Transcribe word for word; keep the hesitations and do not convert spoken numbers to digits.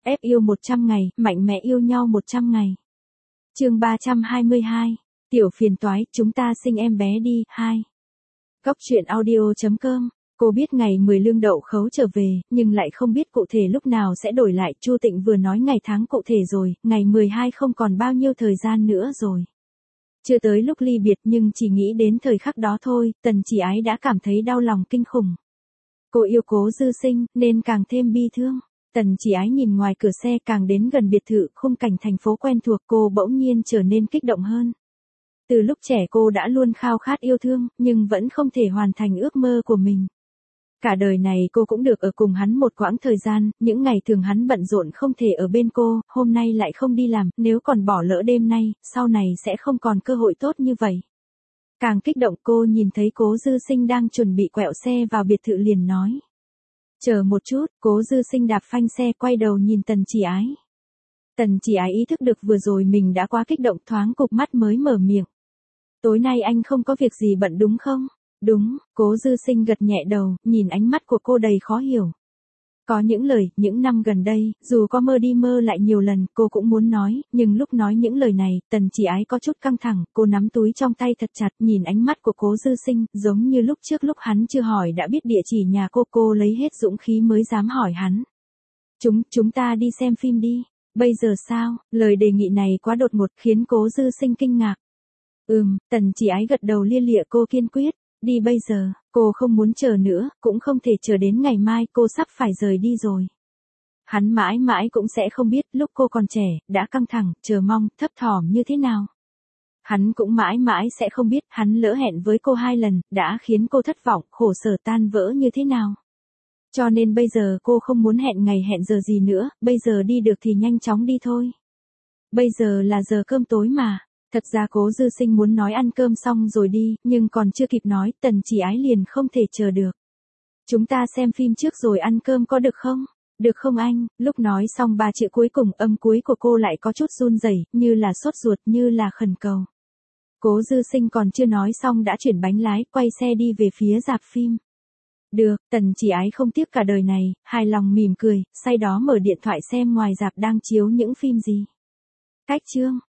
ép yêu một trăm ngày, mạnh mẽ yêu nhau một trăm ngày. Chương ba trăm hai mươi hai. Tiểu phiền toái, chúng ta sinh em bé đi, hai. Góc truyện audio chấm com. Cô biết ngày mười lương đậu khấu trở về, nhưng lại không biết cụ thể lúc nào sẽ đổi lại. Chu Tịnh vừa nói ngày tháng cụ thể rồi, ngày mười hai không còn bao nhiêu thời gian nữa rồi. Chưa tới lúc ly biệt nhưng chỉ nghĩ đến thời khắc đó thôi, Tần Chỉ Ái đã cảm thấy đau lòng kinh khủng. Cô yêu Cố Dư Sinh, nên càng thêm bi thương. Tần Chỉ Ái nhìn ngoài cửa xe càng đến gần biệt thự, khung cảnh thành phố quen thuộc cô bỗng nhiên trở nên kích động hơn. Từ lúc trẻ cô đã luôn khao khát yêu thương, nhưng vẫn không thể hoàn thành ước mơ của mình. Cả đời này cô cũng được ở cùng hắn một quãng thời gian, những ngày thường hắn bận rộn không thể ở bên cô, hôm nay lại không đi làm, nếu còn bỏ lỡ đêm nay, sau này sẽ không còn cơ hội tốt như vậy. Càng kích động cô nhìn thấy Cố Dư Sinh đang chuẩn bị quẹo xe vào biệt thự liền nói. Chờ một chút, Cố Dư Sinh đạp phanh xe quay đầu nhìn Tần Chỉ Ái. Tần Chỉ Ái ý thức được vừa rồi mình đã quá kích động thoáng cụp mắt mới mở miệng. Tối nay anh không có việc gì bận đúng không? Đúng, Cố Dư Sinh gật nhẹ đầu, nhìn ánh mắt của cô đầy khó hiểu. Có những lời, những năm gần đây, dù có mơ đi mơ lại nhiều lần, cô cũng muốn nói, nhưng lúc nói những lời này, Tần Chỉ Ái có chút căng thẳng, cô nắm túi trong tay thật chặt, nhìn ánh mắt của Cố Dư Sinh, giống như lúc trước lúc hắn chưa hỏi đã biết địa chỉ nhà cô, cô lấy hết dũng khí mới dám hỏi hắn. Chúng, chúng ta đi xem phim đi. Bây giờ sao? Lời đề nghị này quá đột ngột khiến Cố Dư Sinh kinh ngạc. Ừm, Tần Chỉ Ái gật đầu lia lịa cô kiên quyết. Đi bây giờ, cô không muốn chờ nữa, cũng không thể chờ đến ngày mai, cô sắp phải rời đi rồi. Hắn mãi mãi cũng sẽ không biết lúc cô còn trẻ, đã căng thẳng, chờ mong, thấp thỏm như thế nào. Hắn cũng mãi mãi sẽ không biết hắn lỡ hẹn với cô hai lần, đã khiến cô thất vọng, khổ sở tan vỡ như thế nào. Cho nên bây giờ cô không muốn hẹn ngày hẹn giờ gì nữa, bây giờ đi được thì nhanh chóng đi thôi. Bây giờ là giờ cơm tối mà. Thật ra Cố Dư Sinh muốn nói ăn cơm xong rồi đi, nhưng còn chưa kịp nói, Tần Chỉ Ái liền không thể chờ được. Chúng ta xem phim trước rồi ăn cơm có được không? Được không anh? Lúc nói xong ba chữ cuối cùng, âm cuối của cô lại có chút run rẩy, như là sốt ruột, như là khẩn cầu. Cố Dư Sinh còn chưa nói xong đã chuyển bánh lái, quay xe đi về phía rạp phim. Được, Tần Chỉ Ái không tiếc cả đời này, hài lòng mỉm cười, say đó mở điện thoại xem ngoài rạp đang chiếu những phim gì. Cách chương